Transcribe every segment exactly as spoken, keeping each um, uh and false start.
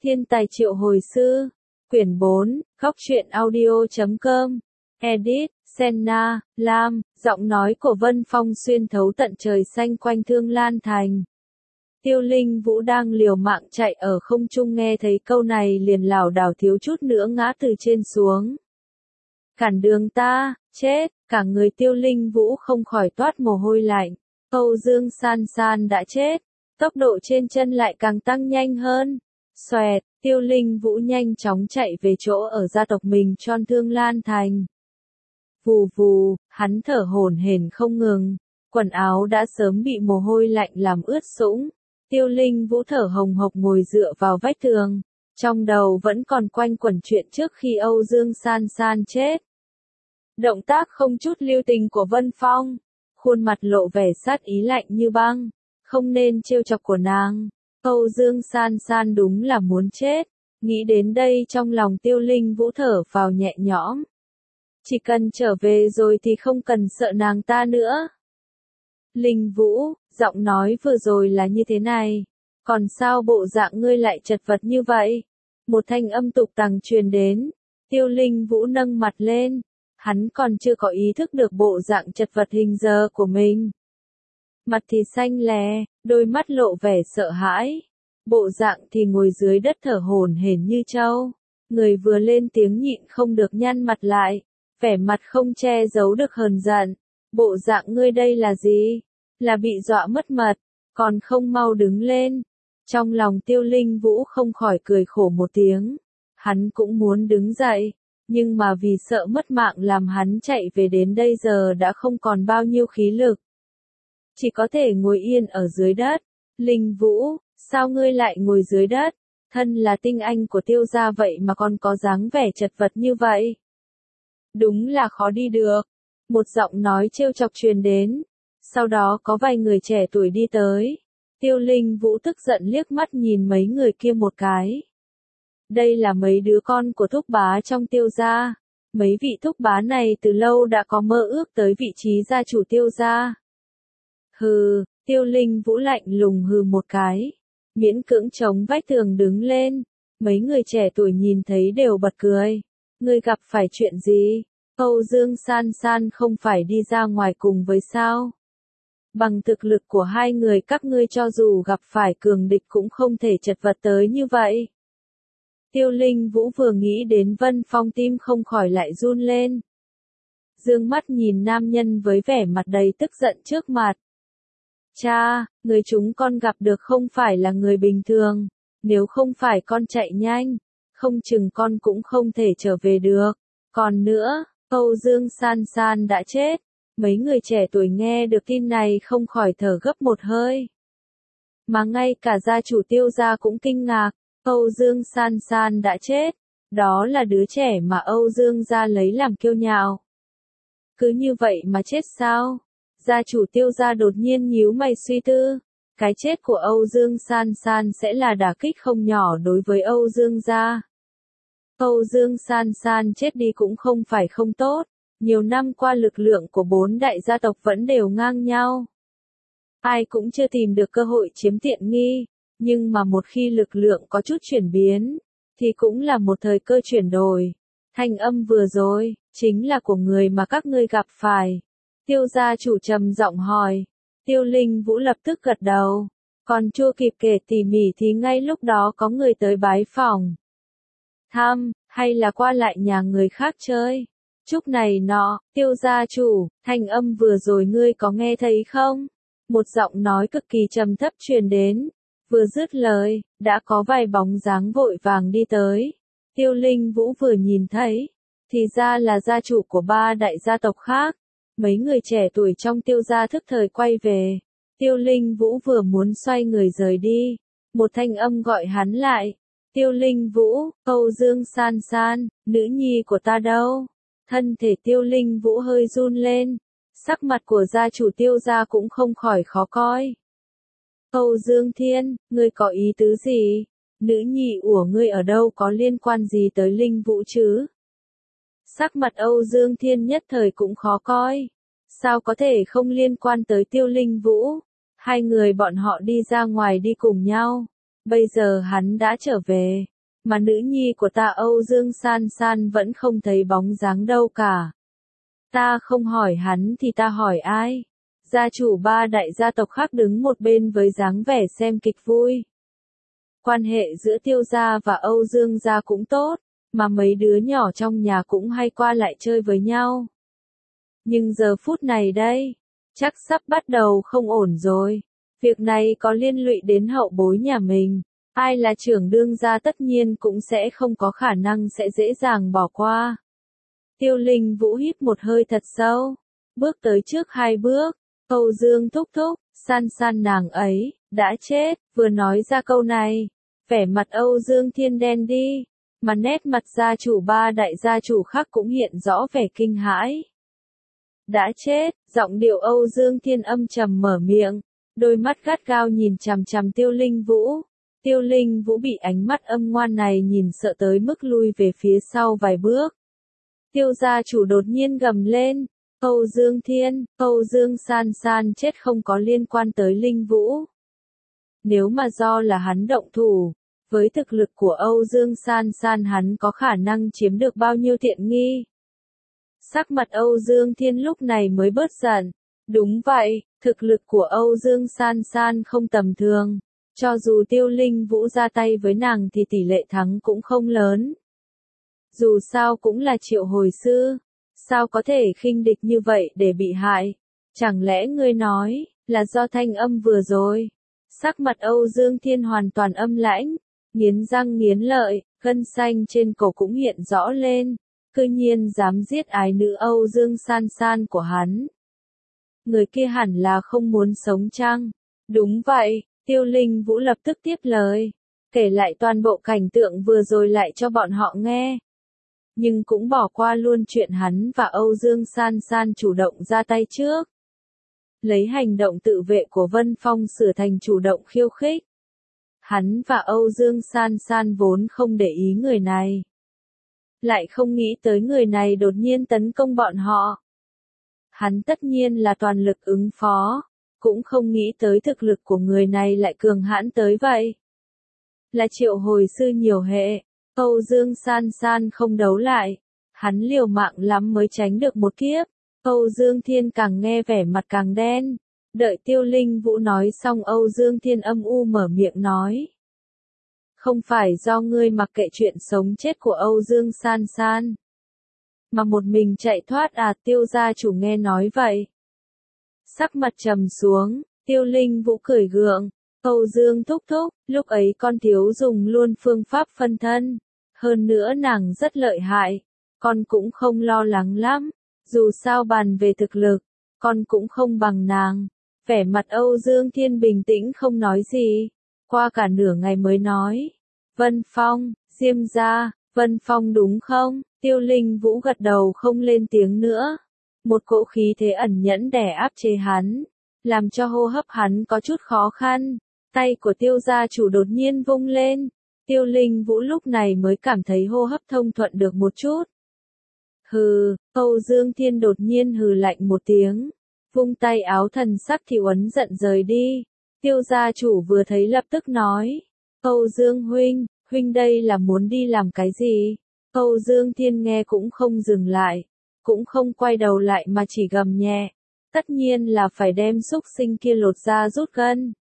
Thiên tài triệu hồi sư. Quyển bốn, Góc truyện audio chấm com. Edit, Senna, Lam, giọng nói của Vân Phong xuyên thấu tận trời xanh quanh Thương Lan Thành. Tiêu Linh Vũ đang liều mạng chạy ở không trung nghe thấy câu này liền lảo đảo thiếu chút nữa ngã từ trên xuống. Cản đường ta, chết, cả người Tiêu Linh Vũ không khỏi toát mồ hôi lạnh. Âu Dương San San đã chết, tốc độ trên chân lại càng tăng nhanh hơn. Xoẹt, Tiêu Linh Vũ nhanh chóng chạy về chỗ ở gia tộc mình tròn Thương Lan Thành. Vù vù, hắn thở hổn hển không ngừng, quần áo đã sớm bị mồ hôi lạnh làm ướt sũng. Tiêu Linh Vũ thở hồng hộc ngồi dựa vào vách tường, trong đầu vẫn còn quanh quẩn chuyện trước khi Âu Dương San San chết. Động tác không chút lưu tình của Vân Phong, khuôn mặt lộ vẻ sát ý lạnh như băng, không nên trêu chọc của nàng. Âu Dương San San đúng là muốn chết, nghĩ đến đây trong lòng Tiêu Linh Vũ thở vào nhẹ nhõm. Chỉ cần trở về rồi thì không cần sợ nàng ta nữa. Linh Vũ, giọng nói vừa rồi là như thế này, còn sao bộ dạng ngươi lại chật vật như vậy? Một thanh âm tục tằng truyền đến, Tiêu Linh Vũ nâng mặt lên, hắn còn chưa có ý thức được bộ dạng chật vật hình giờ của mình. Mặt thì xanh lè, đôi mắt lộ vẻ sợ hãi, bộ dạng thì ngồi dưới đất thở hổn hển như trâu, người vừa lên tiếng nhịn không được nhăn mặt lại, vẻ mặt không che giấu được hờn giận. Bộ dạng ngươi đây là gì? Là bị dọa mất mật, còn không mau đứng lên. Trong lòng Tiêu Linh Vũ không khỏi cười khổ một tiếng, hắn cũng muốn đứng dậy, nhưng mà vì sợ mất mạng làm hắn chạy về đến đây giờ đã không còn bao nhiêu khí lực. Chỉ có thể ngồi yên ở dưới đất. Linh Vũ, sao ngươi lại ngồi dưới đất? Thân là tinh anh của Tiêu gia vậy mà còn có dáng vẻ chật vật như vậy. Đúng là khó đi được. Một giọng nói trêu chọc truyền đến. Sau đó có vài người trẻ tuổi đi tới. Tiêu Linh Vũ tức giận liếc mắt nhìn mấy người kia một cái. Đây là mấy đứa con của thúc bá trong Tiêu gia. Mấy vị thúc bá này từ lâu đã có mơ ước tới vị trí gia chủ Tiêu gia. Hừ, Tiêu Linh Vũ lạnh lùng hừ một cái, miễn cưỡng chống vách tường đứng lên. Mấy người trẻ tuổi nhìn thấy đều bật cười. Ngươi gặp phải chuyện gì? Âu Dương San San không phải đi ra ngoài cùng với sao? Bằng thực lực của hai người các ngươi cho dù gặp phải cường địch cũng không thể chật vật tới như vậy. Tiêu Linh Vũ vừa nghĩ đến Vân Phong tim không khỏi lại run lên. Dương mắt nhìn nam nhân với vẻ mặt đầy tức giận trước mặt. Cha, người chúng con gặp được không phải là người bình thường, nếu không phải con chạy nhanh, không chừng con cũng không thể trở về được. Còn nữa, Âu Dương San San đã chết. Mấy người trẻ tuổi nghe được tin này không khỏi thở gấp một hơi. Mà ngay cả gia chủ Tiêu gia cũng kinh ngạc, Âu Dương San San đã chết. Đó là đứa trẻ mà Âu Dương gia lấy làm kiêu nhạo. Cứ như vậy mà chết sao? Gia chủ Tiêu gia đột nhiên nhíu mày suy tư. Cái chết của Âu Dương San San sẽ là đả kích không nhỏ đối với Âu Dương gia. Âu Dương San San chết đi cũng không phải không tốt. Nhiều năm qua lực lượng của bốn đại gia tộc vẫn đều ngang nhau. Ai cũng chưa tìm được cơ hội chiếm tiện nghi. Nhưng mà một khi lực lượng có chút chuyển biến, thì cũng là một thời cơ chuyển đổi. Thanh âm vừa rồi, chính là của người mà các ngươi gặp phải. Tiêu gia chủ trầm giọng hỏi. Tiêu Linh Vũ lập tức gật đầu. Còn chưa kịp kể tỉ mỉ thì ngay lúc đó có người tới bái phòng. Thăm, hay là qua lại nhà người khác chơi. Chúc này nọ, Tiêu gia chủ, thanh âm vừa rồi ngươi có nghe thấy không? Một giọng nói cực kỳ trầm thấp truyền đến. Vừa dứt lời, đã có vài bóng dáng vội vàng đi tới. Tiêu Linh Vũ vừa nhìn thấy, thì ra là gia chủ của ba đại gia tộc khác. Mấy người trẻ tuổi trong Tiêu gia thức thời quay về. Tiêu Linh Vũ vừa muốn xoay người rời đi. Một thanh âm gọi hắn lại. Tiêu Linh Vũ, Âu Dương San San, nữ nhi của ta đâu? Thân thể Tiêu Linh Vũ hơi run lên. Sắc mặt của gia chủ Tiêu gia cũng không khỏi khó coi. Âu Dương Thiên, ngươi có ý tứ gì? Nữ nhi của ngươi ở đâu có liên quan gì tới Linh Vũ chứ? Sắc mặt Âu Dương Thiên nhất thời cũng khó coi. Sao có thể không liên quan tới Tiêu Linh Vũ? Hai người bọn họ đi ra ngoài đi cùng nhau. Bây giờ hắn đã trở về, mà nữ nhi của ta Âu Dương San San vẫn không thấy bóng dáng đâu cả. Ta không hỏi hắn thì ta hỏi ai? Gia chủ ba đại gia tộc khác đứng một bên với dáng vẻ xem kịch vui. Quan hệ giữa Tiêu gia và Âu Dương gia cũng tốt, mà mấy đứa nhỏ trong nhà cũng hay qua lại chơi với nhau. Nhưng giờ phút này đây, chắc sắp bắt đầu không ổn rồi. Việc này có liên lụy đến hậu bối nhà mình. Ai là trưởng đương gia tất nhiên cũng sẽ không có khả năng sẽ dễ dàng bỏ qua. Tiêu Linh Vũ hít một hơi thật sâu, bước tới trước hai bước. Âu Dương thúc thúc, San San nàng ấy, đã chết, vừa nói ra câu này. Vẻ mặt Âu Dương Thiên đen đi, mà nét mặt gia chủ ba đại gia chủ khác cũng hiện rõ vẻ kinh hãi. Đã chết, giọng điệu Âu Dương Thiên âm trầm mở miệng, đôi mắt gắt gao nhìn chằm chằm Tiêu Linh Vũ. Tiêu Linh Vũ bị ánh mắt âm ngoan này nhìn sợ tới mức lui về phía sau vài bước. Tiêu gia chủ đột nhiên gầm lên, Âu Dương Thiên, Âu Dương San San chết không có liên quan tới Linh Vũ. Nếu mà do là hắn động thủ, với thực lực của Âu Dương San San hắn có khả năng chiếm được bao nhiêu tiện nghi. Sắc mặt Âu Dương Thiên lúc này mới bớt giận. Đúng vậy, thực lực của Âu Dương San San không tầm thường. Cho dù Tiêu Linh Vũ ra tay với nàng thì tỷ lệ thắng cũng không lớn. Dù sao cũng là triệu hồi sư. Sao có thể khinh địch như vậy để bị hại? Chẳng lẽ ngươi nói, là do thanh âm vừa rồi? Sắc mặt Âu Dương Thiên hoàn toàn âm lãnh, nghiến răng nghiến lợi, gân xanh trên cổ cũng hiện rõ lên. Cư nhiên dám giết ái nữ Âu Dương San San của hắn. Người kia hẳn là không muốn sống chăng? Đúng vậy, Tiêu Linh Vũ lập tức tiếp lời, kể lại toàn bộ cảnh tượng vừa rồi lại cho bọn họ nghe. Nhưng cũng bỏ qua luôn chuyện hắn và Âu Dương San San chủ động ra tay trước. Lấy hành động tự vệ của Vân Phong sửa thành chủ động khiêu khích. Hắn và Âu Dương San San vốn không để ý người này. Lại không nghĩ tới người này đột nhiên tấn công bọn họ. Hắn tất nhiên là toàn lực ứng phó, cũng không nghĩ tới thực lực của người này lại cường hãn tới vậy. Là triệu hồi sư nhiều hệ, Âu Dương San San không đấu lại, hắn liều mạng lắm mới tránh được một kiếp. Âu Dương Thiên càng nghe vẻ mặt càng đen, đợi Tiêu Linh Vũ nói xong Âu Dương Thiên âm u mở miệng nói. Không phải do ngươi mặc kệ chuyện sống chết của Âu Dương San San, mà một mình chạy thoát à? Tiêu gia chủ nghe nói vậy. Sắc mặt trầm xuống, Tiêu Linh Vũ cười gượng, Âu Dương thúc thúc, lúc ấy con thiếu dùng luôn phương pháp phân thân. Hơn nữa nàng rất lợi hại, con cũng không lo lắng lắm, dù sao bàn về thực lực, con cũng không bằng nàng. Vẻ mặt Âu Dương Thiên bình tĩnh không nói gì, qua cả nửa ngày mới nói. Vân Phong, Diêm gia, Vân Phong đúng không? Tiêu Linh Vũ gật đầu không lên tiếng nữa. Một cỗ khí thế ẩn nhẫn đè áp chế hắn, làm cho hô hấp hắn có chút khó khăn. Tay của Tiêu gia chủ đột nhiên vung lên. Tiêu Linh Vũ lúc này mới cảm thấy hô hấp thông thuận được một chút. Hừ, Âu Dương Thiên đột nhiên hừ lạnh một tiếng, vung tay áo thần sắc thì uấn giận rời đi. Tiêu gia chủ vừa thấy lập tức nói, Âu Dương huynh, huynh đây là muốn đi làm cái gì? Âu Dương Thiên nghe cũng không dừng lại, cũng không quay đầu lại mà chỉ gầm nhẹ, tất nhiên là phải đem xúc sinh kia lột ra rút gân,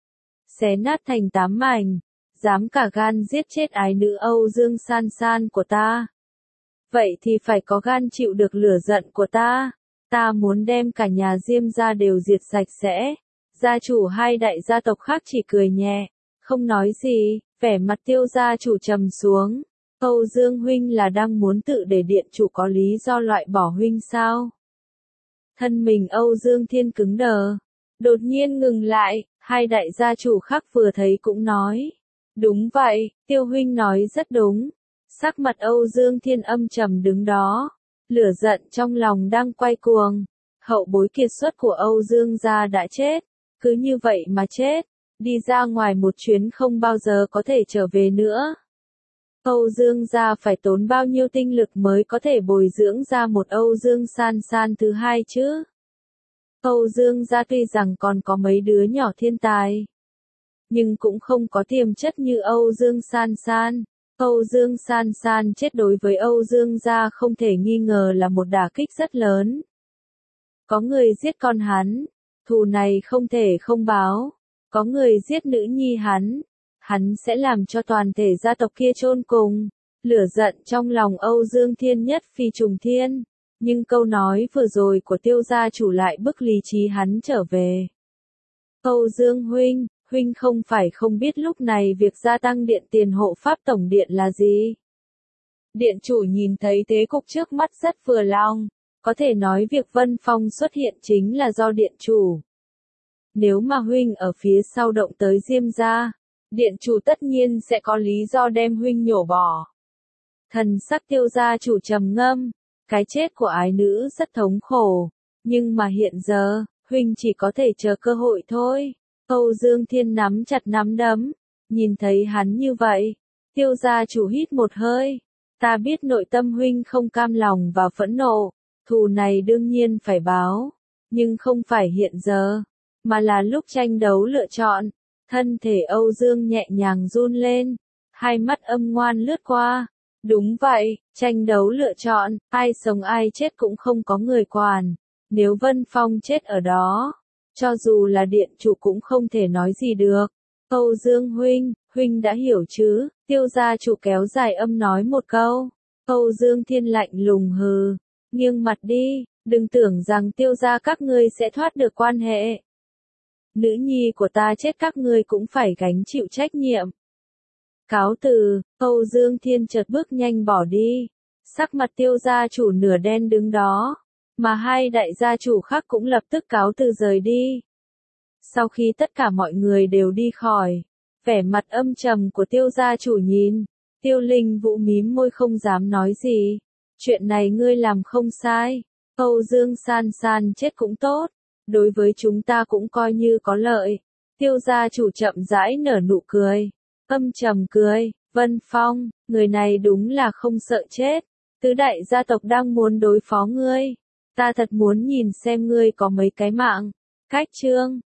xé nát thành tám mảnh, dám cả gan giết chết ái nữ Âu Dương San San của ta. Vậy thì phải có gan chịu được lửa giận của ta, ta muốn đem cả nhà Diêm gia đều diệt sạch sẽ. Gia chủ hai đại gia tộc khác chỉ cười nhẹ, không nói gì, vẻ mặt Tiêu gia chủ trầm xuống. Âu Dương huynh là đang muốn tự để điện chủ có lý do loại bỏ huynh sao? Thân mình Âu Dương Thiên cứng đờ, đột nhiên ngừng lại, hai đại gia chủ khác vừa thấy cũng nói. Đúng vậy, Tiêu huynh nói rất đúng. Sắc mặt Âu Dương Thiên âm trầm đứng đó, lửa giận trong lòng đang quay cuồng. Hậu bối kiệt xuất của Âu Dương gia đã chết, cứ như vậy mà chết, đi ra ngoài một chuyến không bao giờ có thể trở về nữa. Âu Dương gia phải tốn bao nhiêu tinh lực mới có thể bồi dưỡng ra một Âu Dương San San thứ hai chứ? Âu Dương gia tuy rằng còn có mấy đứa nhỏ thiên tài, nhưng cũng không có tiềm chất như Âu Dương San San. Âu Dương San San chết đối với Âu Dương gia không thể nghi ngờ là một đả kích rất lớn. Có người giết con hắn, thù này không thể không báo. Có người giết nữ nhi hắn, hắn sẽ làm cho toàn thể gia tộc kia chôn cùng. Lửa giận trong lòng Âu Dương Thiên nhất phi trùng thiên, nhưng câu nói vừa rồi của Tiêu gia chủ lại bức lý trí hắn trở về. Âu Dương huynh, huynh không phải không biết lúc này việc gia tăng điện tiền hộ pháp tổng điện là gì. Điện chủ nhìn thấy thế cục trước mắt rất vừa lòng, có thể nói việc Vân Phong xuất hiện chính là do điện chủ. Nếu mà huynh ở phía sau động tới Diêm gia, điện chủ tất nhiên sẽ có lý do đem huynh nhổ bỏ. Thần sắc Tiêu gia chủ trầm ngâm, cái chết của ái nữ rất thống khổ, nhưng mà hiện giờ, huynh chỉ có thể chờ cơ hội thôi. Âu Dương Thiên nắm chặt nắm đấm, nhìn thấy hắn như vậy, Tiêu gia chủ hít một hơi, ta biết nội tâm huynh không cam lòng và phẫn nộ, thù này đương nhiên phải báo, nhưng không phải hiện giờ, mà là lúc tranh đấu lựa chọn. Thân thể Âu Dương nhẹ nhàng run lên, hai mắt âm ngoan lướt qua. Đúng vậy, tranh đấu lựa chọn, ai sống ai chết cũng không có người quản. Nếu Vân Phong chết ở đó, cho dù là điện chủ cũng không thể nói gì được. Âu Dương huynh, huynh đã hiểu chứ? Tiêu gia chủ kéo dài âm nói một câu. Âu Dương Thiên lạnh lùng hừ, nghiêng mặt đi, đừng tưởng rằng Tiêu gia các ngươi sẽ thoát được quan hệ. Nữ nhi của ta chết các ngươi cũng phải gánh chịu trách nhiệm. Cáo từ, Âu Dương Thiên chợt bước nhanh bỏ đi. Sắc mặt Tiêu gia chủ nửa đen đứng đó, mà hai đại gia chủ khác cũng lập tức cáo từ rời đi. Sau khi tất cả mọi người đều đi khỏi, vẻ mặt âm trầm của Tiêu gia chủ nhìn, Tiêu Linh Vũ mím môi không dám nói gì. Chuyện này ngươi làm không sai, Âu Dương San San chết cũng tốt, đối với chúng ta cũng coi như có lợi. Tiêu gia chủ chậm rãi nở nụ cười, âm trầm cười, Vân Phong, người này đúng là không sợ chết. Tứ đại gia tộc đang muốn đối phó ngươi, ta thật muốn nhìn xem ngươi có mấy cái mạng. Cách chương